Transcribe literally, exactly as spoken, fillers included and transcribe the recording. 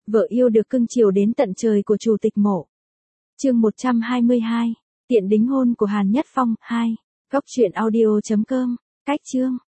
Vợ yêu được cưng chiều đến tận trời của chủ tịch Mộ. Chương một trăm hai mươi hai. Tiện đính hôn của Hàn Nhất Phong hai. Góc truyện audio chấm com. Cách chương.